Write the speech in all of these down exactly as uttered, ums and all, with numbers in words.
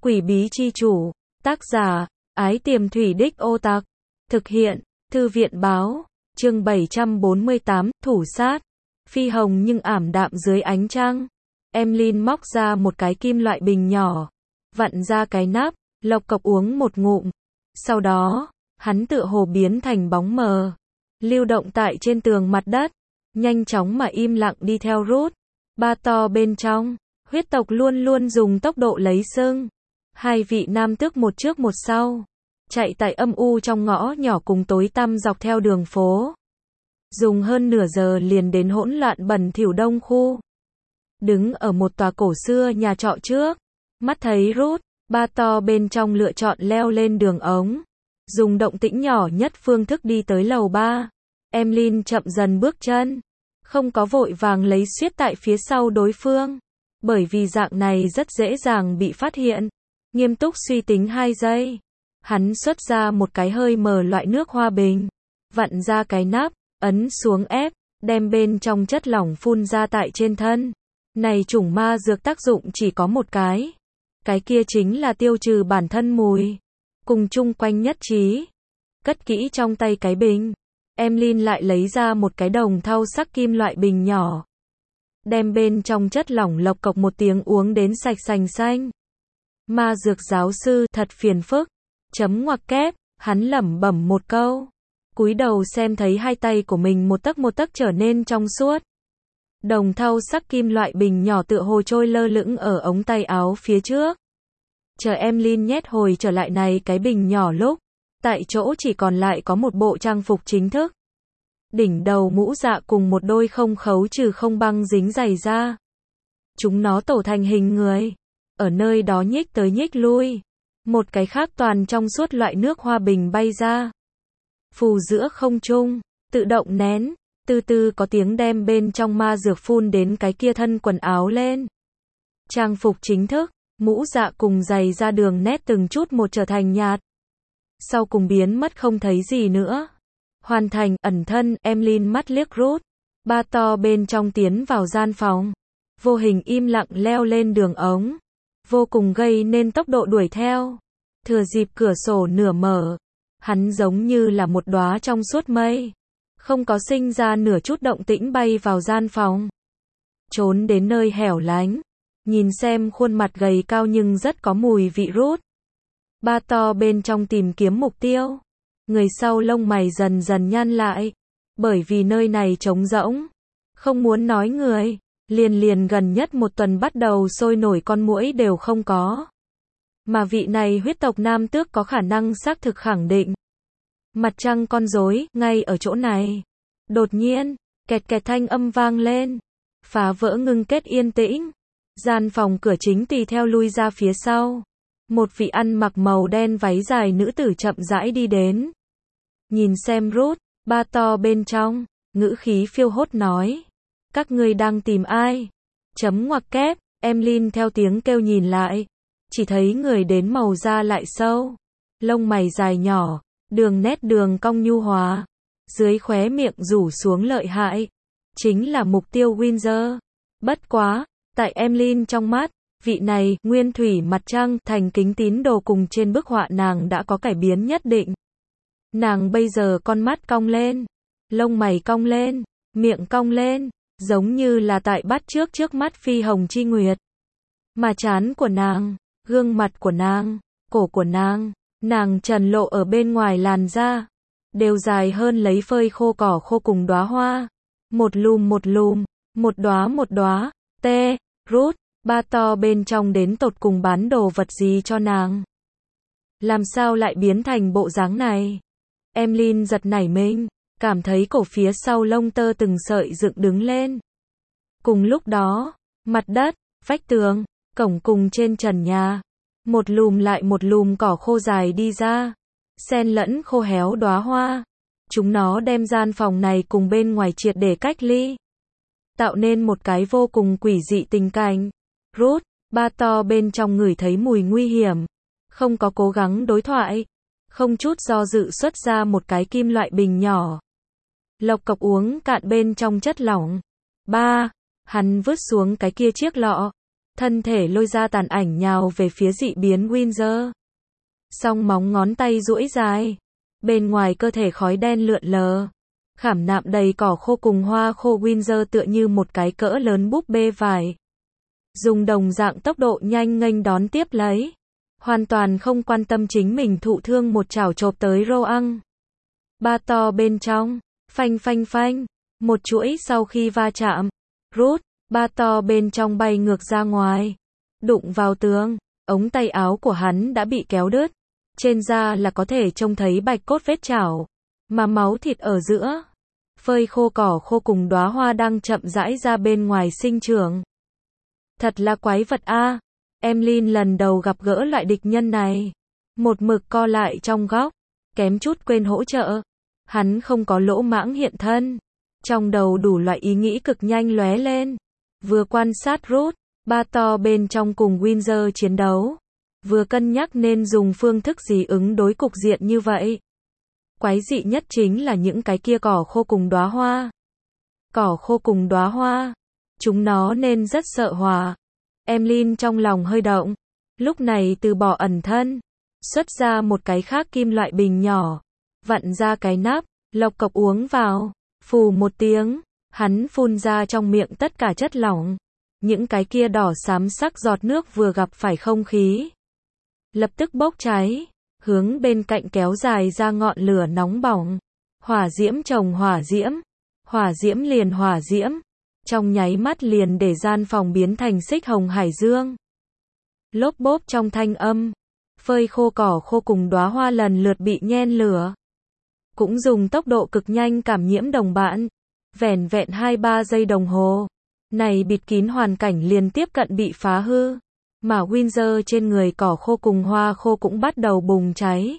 Quỷ bí chi chủ, tác giả, Ái Tiềm Thủy Đích Ô Tặc, thực hiện, Thư viện báo, chương bảy trăm bốn mươi tám, thủ sát, phi hồng nhưng ảm đạm dưới ánh trăng. Emlyn móc ra một cái kim loại bình nhỏ, vặn ra cái nắp, lộc cộc uống một ngụm. Sau đó, hắn tựa hồ biến thành bóng mờ, lưu động tại trên tường mặt đất, nhanh chóng mà im lặng đi theo Ruth. Ba to bên trong, huyết tộc luôn luôn dùng tốc độ lấy sưng. Hai vị nam tước một trước một sau, chạy tại âm u trong ngõ nhỏ cùng tối tăm dọc theo đường phố. Dùng hơn nửa giờ liền đến hỗn loạn bẩn thỉu đông khu. Đứng ở một tòa cổ xưa nhà trọ trước, mắt thấy Ruth, ba to bên trong lựa chọn leo lên đường ống, dùng động tĩnh nhỏ nhất phương thức đi tới lầu ba. Emlyn chậm dần bước chân, không có vội vàng lấy xiết tại phía sau đối phương, bởi vì dạng này rất dễ dàng bị phát hiện. Nghiêm túc suy tính hai giây, hắn xuất ra một cái hơi mờ loại nước hoa bình, vặn ra cái nắp, ấn xuống ép, đem bên trong chất lỏng phun ra tại trên thân. Này chủng ma dược tác dụng chỉ có một cái, cái kia chính là tiêu trừ bản thân mùi. Cùng chung quanh nhất trí, cất kỹ trong tay cái bình, Emlyn lại lấy ra một cái đồng thau sắc kim loại bình nhỏ, đem bên trong chất lỏng lộc cộc một tiếng uống đến sạch sành xanh. Ma dược giáo sư thật phiền phức, chấm ngoặc kép, hắn lẩm bẩm một câu, cúi đầu xem thấy hai tay của mình một tấc một tấc trở nên trong suốt. Đồng thau sắc kim loại bình nhỏ tựa hồ trôi lơ lửng ở ống tay áo phía trước. Chờ Emlyn nhét hồi trở lại này cái bình nhỏ lúc, tại chỗ chỉ còn lại có một bộ trang phục chính thức. Đỉnh đầu mũ dạ cùng một đôi không khấu trừ không băng dính giày da. Chúng nó tổ thành hình người, ở nơi đó nhích tới nhích lui. Một cái khác toàn trong suốt loại nước hoa bình bay ra, phù giữa không trung, tự động nén, từ từ có tiếng đem bên trong ma dược phun đến cái kia thân quần áo lên. Trang phục chính thức, mũ dạ cùng giày da đường nét từng chút một trở thành nhạt, sau cùng biến mất không thấy gì nữa. Hoàn thành ẩn thân, Emlyn mắt liếc Ruth, ba to bên trong tiến vào gian phòng, vô hình im lặng leo lên đường ống, vô cùng gây nên tốc độ đuổi theo. Thừa dịp cửa sổ nửa mở, hắn giống như là một đóa trong suốt mây, không có sinh ra nửa chút động tĩnh bay vào gian phòng. Trốn đến nơi hẻo lánh, nhìn xem khuôn mặt gầy cao nhưng rất có mùi vị Ruth. Ba to bên trong tìm kiếm mục tiêu, người sau lông mày dần dần nhăn lại, bởi vì nơi này trống rỗng, không muốn nói người, liền liền gần nhất một tuần bắt đầu sôi nổi con muỗi đều không có. Mà vị này huyết tộc nam tước có khả năng xác thực khẳng định. Mặt trăng con rối, ngay ở chỗ này. Đột nhiên, kẹt kẹt thanh âm vang lên, phá vỡ ngưng kết yên tĩnh. Gian phòng cửa chính tùy theo lui ra phía sau. Một vị ăn mặc màu đen váy dài nữ tử chậm rãi đi đến. Nhìn xem Ruth, ba to bên trong, ngữ khí phiêu hốt nói. Các ngươi đang tìm ai? Chấm ngoặc kép, Emlyn theo tiếng kêu nhìn lại. Chỉ thấy người đến màu da lại sâu, lông mày dài nhỏ, đường nét đường cong nhu hòa, dưới khóe miệng rủ xuống lợi hại, chính là mục tiêu Windsor. Bất quá, tại Emlyn trong mắt, vị này, nguyên thủy mặt trăng, thành kính tín đồ cùng trên bức họa nàng đã có cải biến nhất định. Nàng bây giờ con mắt cong lên, lông mày cong lên, miệng cong lên, giống như là tại bắt chước trước mắt phi hồng chi nguyệt. Mà trán của nàng, gương mặt của nàng, cổ của nàng, nàng trần lộ ở bên ngoài làn da, đều dài hơn lấy phơi khô cỏ khô cùng đóa hoa. Một lùm một lùm, một đóa một đóa. Tê, Ruth, ba to bên trong đến tột cùng bán đồ vật gì cho nàng? Làm sao lại biến thành bộ dáng này? Emlyn giật nảy mình, cảm thấy cổ phía sau lông tơ từng sợi dựng đứng lên. Cùng lúc đó, mặt đất, vách tường, cổng cùng trên trần nhà, một lùm lại một lùm cỏ khô dài đi ra, xen lẫn khô héo đóa hoa. Chúng nó đem gian phòng này cùng bên ngoài triệt để cách ly, tạo nên một cái vô cùng quỷ dị tình cảnh. Ruth, ba to bên trong ngửi thấy mùi nguy hiểm, không có cố gắng đối thoại, không chút do dự xuất ra một cái kim loại bình nhỏ, lộc cộc uống cạn bên trong chất lỏng. Ba, hắn vứt xuống cái kia chiếc lọ, thân thể lôi ra tàn ảnh nhào về phía dị biến Windsor. Song móng ngón tay duỗi dài, bên ngoài cơ thể khói đen lượn lờ. Khảm nạm đầy cỏ khô cùng hoa khô Windsor tựa như một cái cỡ lớn búp bê vải. Dùng đồng dạng tốc độ nhanh nghênh đón tiếp lấy. Hoàn toàn không quan tâm chính mình thụ thương một chảo chộp tới Roang. Ba to bên trong, phanh phanh phanh, một chuỗi sau khi va chạm, rút, ba to bên trong bay ngược ra ngoài, đụng vào tường, ống tay áo của hắn đã bị kéo đứt, trên da là có thể trông thấy bạch cốt vết chảo, mà máu thịt ở giữa. Phơi khô cỏ khô cùng đóa hoa đang chậm rãi ra bên ngoài sinh trưởng. Thật là quái vật a. Emlyn lần đầu gặp gỡ loại địch nhân này. Một mực co lại trong góc, kém chút quên hỗ trợ. Hắn không có lỗ mãng hiện thân. Trong đầu đủ loại ý nghĩ cực nhanh lóe lên. Vừa quan sát Ruth, ba to bên trong cùng Windsor chiến đấu. Vừa cân nhắc nên dùng phương thức gì ứng đối cục diện như vậy. Quái dị nhất chính là những cái kia cỏ khô cùng đóa hoa. Cỏ khô cùng đóa hoa. Chúng nó nên rất sợ hỏa. Emlyn trong lòng hơi động. Lúc này từ bỏ ẩn thân. Xuất ra một cái khác kim loại bình nhỏ. Vặn ra cái nắp, lộc cộc uống vào. Phù một tiếng. Hắn phun ra trong miệng tất cả chất lỏng. Những cái kia đỏ xám sắc giọt nước vừa gặp phải không khí. Lập tức bốc cháy. Hướng bên cạnh kéo dài ra ngọn lửa nóng bỏng. Hỏa diễm chồng hỏa diễm. Hỏa diễm liền hỏa diễm. Trong nháy mắt liền để gian phòng biến thành xích hồng hải dương. Lốp bốp trong thanh âm. Phơi khô cỏ khô cùng đóa hoa lần lượt bị nhen lửa. Cũng dùng tốc độ cực nhanh cảm nhiễm đồng bạn. Vẻn vẹn hai ba giây đồng hồ. Này bịt kín hoàn cảnh liền tiếp cận bị phá hư. Mà Windsor trên người cỏ khô cùng hoa khô cũng bắt đầu bùng cháy.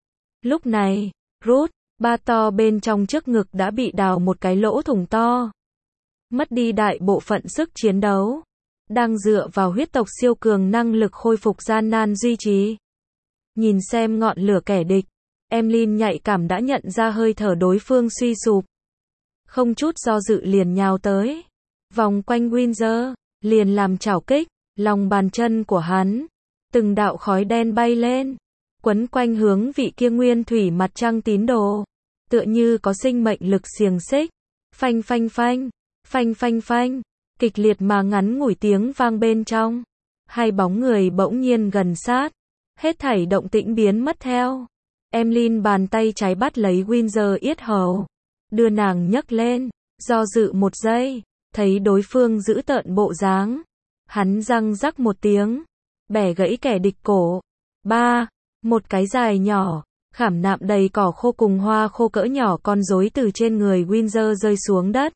Lúc này, Ruth, ba to bên trong trước ngực đã bị đào một cái lỗ thủng to. Mất đi đại bộ phận sức chiến đấu. Đang dựa vào huyết tộc siêu cường năng lực khôi phục gian nan duy trì. Nhìn xem ngọn lửa kẻ địch, Emlyn nhạy cảm đã nhận ra hơi thở đối phương suy sụp. Không chút do dự liền nhào tới. Vòng quanh Windsor, liền làm chảo kích. Lòng bàn chân của hắn, từng đạo khói đen bay lên, quấn quanh hướng vị kia nguyên thủy mặt trăng tín đồ, tựa như có sinh mệnh lực xiềng xích. Phanh phanh phanh, phanh phanh phanh, kịch liệt mà ngắn ngủi tiếng vang bên trong. Hai bóng người bỗng nhiên gần sát, hết thảy động tĩnh biến mất theo. Emlyn bàn tay trái bắt lấy Windsor yết hầu, đưa nàng nhấc lên, do dự một giây, thấy đối phương giữ tợn bộ dáng. Hắn răng rắc một tiếng, bẻ gãy kẻ địch cổ. Ba, một cái dài nhỏ, khảm nạm đầy cỏ khô cùng hoa khô cỡ nhỏ con rối từ trên người Windsor rơi xuống đất.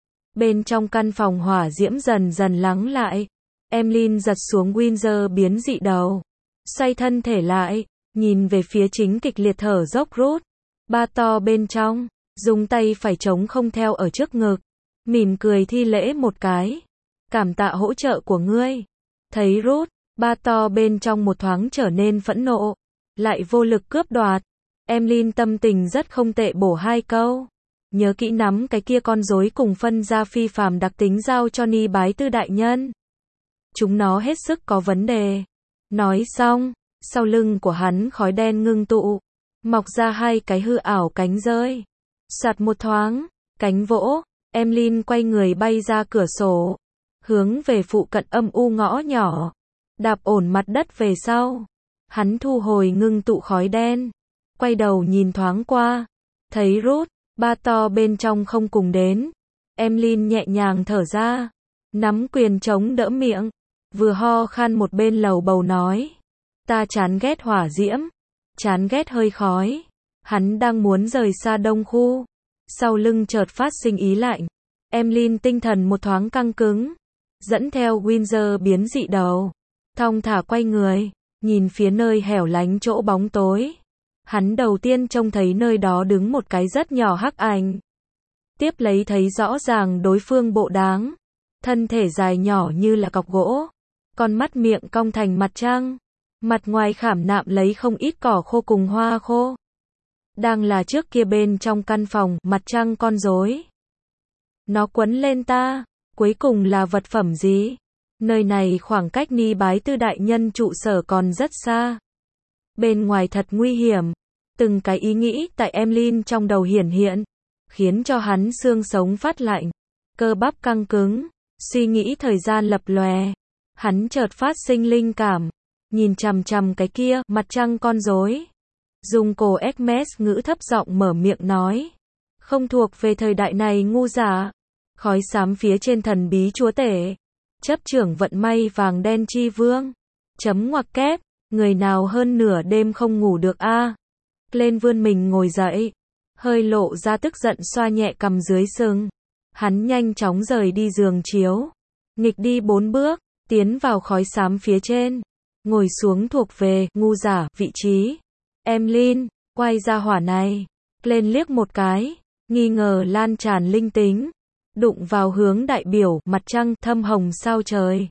Bên trong căn phòng hỏa diễm dần dần lắng lại. Emlyn giật xuống Windsor biến dị đầu. Xoay thân thể lại, nhìn về phía chính kịch liệt thở dốc Ruth. Ba to bên trong, dùng tay phải chống không theo ở trước ngực. Mỉm cười thi lễ một cái. Cảm tạ hỗ trợ của ngươi. Thấy Ruth, ba to bên trong một thoáng trở nên phẫn nộ. Lại vô lực cướp đoạt. Emlyn tâm tình rất không tệ bổ hai câu. Nhớ kỹ nắm cái kia con rối cùng phân ra phi phàm đặc tính giao cho Ni bái tư đại nhân. Chúng nó hết sức có vấn đề. Nói xong, sau lưng của hắn khói đen ngưng tụ. Mọc ra hai cái hư ảo cánh rơi. Soạt một thoáng, cánh vỗ. Emlyn quay người bay ra cửa sổ. Hướng về phụ cận âm u ngõ nhỏ. Đạp ổn mặt đất về sau. Hắn thu hồi ngưng tụ khói đen. Quay đầu nhìn thoáng qua. Thấy Ruth, ba to bên trong không cùng đến. Emlyn nhẹ nhàng thở ra. Nắm quyền chống đỡ miệng. Vừa ho khan một bên lầu bầu nói. Ta chán ghét hỏa diễm. Chán ghét hơi khói. Hắn đang muốn rời xa đông khu. Sau lưng chợt phát sinh ý lạnh. Emlyn tinh thần một thoáng căng cứng. Dẫn theo Windsor biến dị đầu. Thong thả quay người. Nhìn phía nơi hẻo lánh chỗ bóng tối. Hắn đầu tiên trông thấy nơi đó đứng một cái rất nhỏ hắc ảnh. Tiếp lấy thấy rõ ràng đối phương bộ dáng. Thân thể dài nhỏ như là cọc gỗ. Con mắt miệng cong thành mặt trăng. Mặt ngoài khảm nạm lấy không ít cỏ khô cùng hoa khô. Đang là trước kia bên trong căn phòng, mặt trăng con rối. Nó quấn lên ta, cuối cùng là vật phẩm gì? Nơi này khoảng cách Ni Bái Tư đại nhân trụ sở còn rất xa. Bên ngoài thật nguy hiểm. Từng cái ý nghĩ tại Emlyn trong đầu hiển hiện, khiến cho hắn xương sống phát lạnh, cơ bắp căng cứng, suy nghĩ thời gian lập lòe. Hắn chợt phát sinh linh cảm, nhìn chằm chằm cái kia, mặt trăng con rối. Dùng cổ Hermes ngữ thấp giọng mở miệng nói. Không thuộc về thời đại này ngu giả. Khói xám phía trên thần bí chúa tể. Chấp trưởng vận may vàng đen chi vương. Chấm ngoặc kép, người nào hơn nửa đêm không ngủ được a à? Lên vươn mình ngồi dậy. Hơi lộ ra tức giận xoa nhẹ cằm dưới sừng. Hắn nhanh chóng rời đi giường chiếu. Nghịch đi bốn bước, tiến vào khói xám phía trên. Ngồi xuống thuộc về, ngu giả, vị trí. Emlyn, quay ra hỏa này. Lên liếc một cái, nghi ngờ lan tràn linh tính. Đụng vào hướng đại biểu, mặt trăng, thâm hồng sao trời.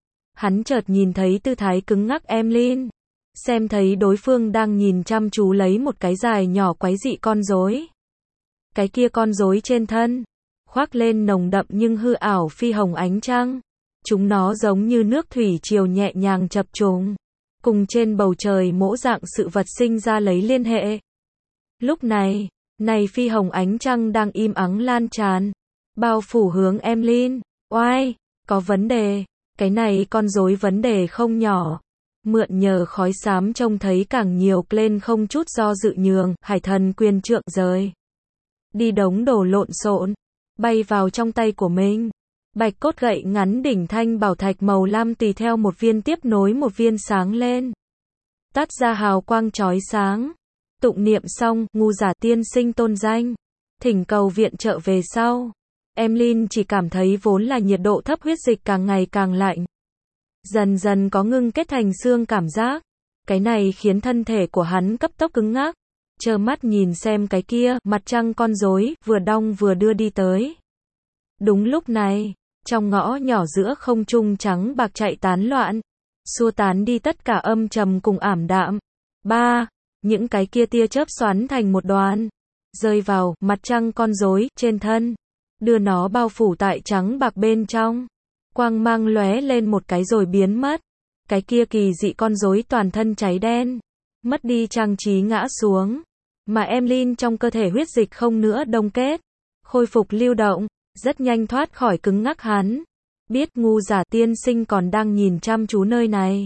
Hắn chợt nhìn thấy tư thái cứng ngắc Emlyn. Xem thấy đối phương đang nhìn chăm chú lấy một cái dài nhỏ quái dị con rối. Cái kia con rối trên thân, khoác lên nồng đậm nhưng hư ảo phi hồng ánh trăng. Chúng nó giống như nước thủy triều nhẹ nhàng chập trùng, cùng trên bầu trời mỗ dạng sự vật sinh ra lấy liên hệ. Lúc này, này phi hồng ánh trăng đang im ắng lan tràn, bao phủ hướng Emlyn. Oai, có vấn đề, cái này con rối vấn đề không nhỏ. Mượn nhờ khói xám trông thấy càng nhiều, lên không chút do dự nhường, hải thần quyền trượng rời. Đi đống đổ lộn xộn, bay vào trong tay của mình. Bạch cốt gậy ngắn đỉnh thanh bảo thạch màu lam tùy theo một viên tiếp nối một viên sáng lên. Tắt ra hào quang chói sáng. Tụng niệm xong, ngu giả tiên sinh tôn danh. Thỉnh cầu viện trợ về sau. Emlyn chỉ cảm thấy vốn là nhiệt độ thấp huyết dịch càng ngày càng lạnh. Dần dần có ngưng kết thành xương cảm giác. Cái này khiến thân thể của hắn cấp tốc cứng ngắc. Trơ mắt nhìn xem cái kia, mặt trăng con rối, vừa đong vừa đưa đi tới. Đúng lúc này, trong ngõ nhỏ giữa không trung trắng bạc chạy tán loạn, xua tán đi tất cả âm trầm cùng ảm đạm. Ba, những cái kia tia chớp xoắn thành một đoàn, rơi vào mặt trăng con rối trên thân, đưa nó bao phủ tại trắng bạc bên trong. Quang mang lóe lên một cái rồi biến mất. Cái kia kỳ dị con rối toàn thân cháy đen, mất đi trang trí ngã xuống, mà Emlyn trong cơ thể huyết dịch không nữa đông kết, khôi phục lưu động, rất nhanh thoát khỏi cứng ngắc hắn. Biết ngu giả tiên sinh còn đang nhìn chăm chú nơi này.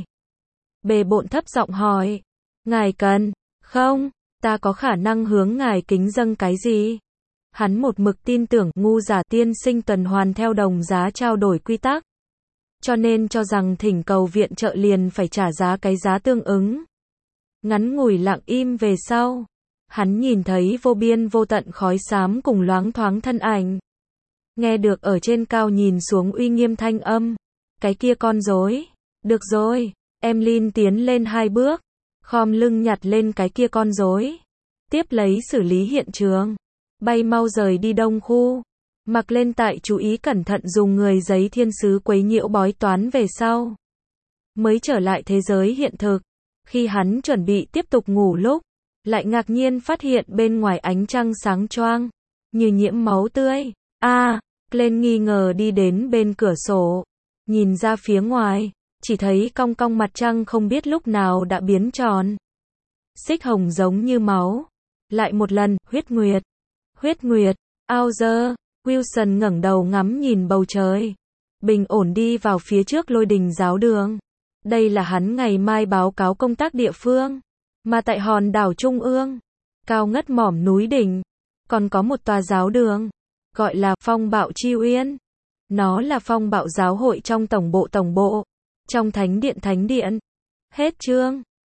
Bề bộn thấp giọng hỏi, ngài cần, không, ta có khả năng hướng ngài kính dâng cái gì? Hắn một mực tin tưởng ngu giả tiên sinh tuần hoàn theo đồng giá trao đổi quy tắc. Cho nên cho rằng thỉnh cầu viện trợ liền phải trả giá cái giá tương ứng. Ngắn ngủi lặng im về sau, hắn nhìn thấy vô biên vô tận khói xám cùng loáng thoáng thân ảnh. Nghe được ở trên cao nhìn xuống uy nghiêm thanh âm. Cái kia con rối. Được rồi, Emlyn tiến lên hai bước, khom lưng nhặt lên cái kia con rối. Tiếp lấy xử lý hiện trường. Bay mau rời đi đông khu. Mặc lên tại chú ý cẩn thận dùng người giấy thiên sứ quấy nhiễu bói toán về sau. Mới trở lại thế giới hiện thực. Khi hắn chuẩn bị tiếp tục ngủ lúc, lại ngạc nhiên phát hiện bên ngoài ánh trăng sáng choang, như nhiễm máu tươi. A, à, lên nghi ngờ đi đến bên cửa sổ, nhìn ra phía ngoài, chỉ thấy cong cong mặt trăng không biết lúc nào đã biến tròn. Xích hồng giống như máu. Lại một lần, huyết nguyệt. Huyết nguyệt, Auger, Wilson ngẩng đầu ngắm nhìn bầu trời. Bình ổn đi vào phía trước lôi đình giáo đường. Đây là hắn ngày mai báo cáo công tác địa phương. Mà tại hòn đảo Trung ương, cao ngất mỏm núi đỉnh, còn có một tòa giáo đường, gọi là Phong Bạo Chi Uyên. Nó là phong bạo giáo hội trong tổng bộ tổng bộ, trong thánh điện thánh điện. Hết chương.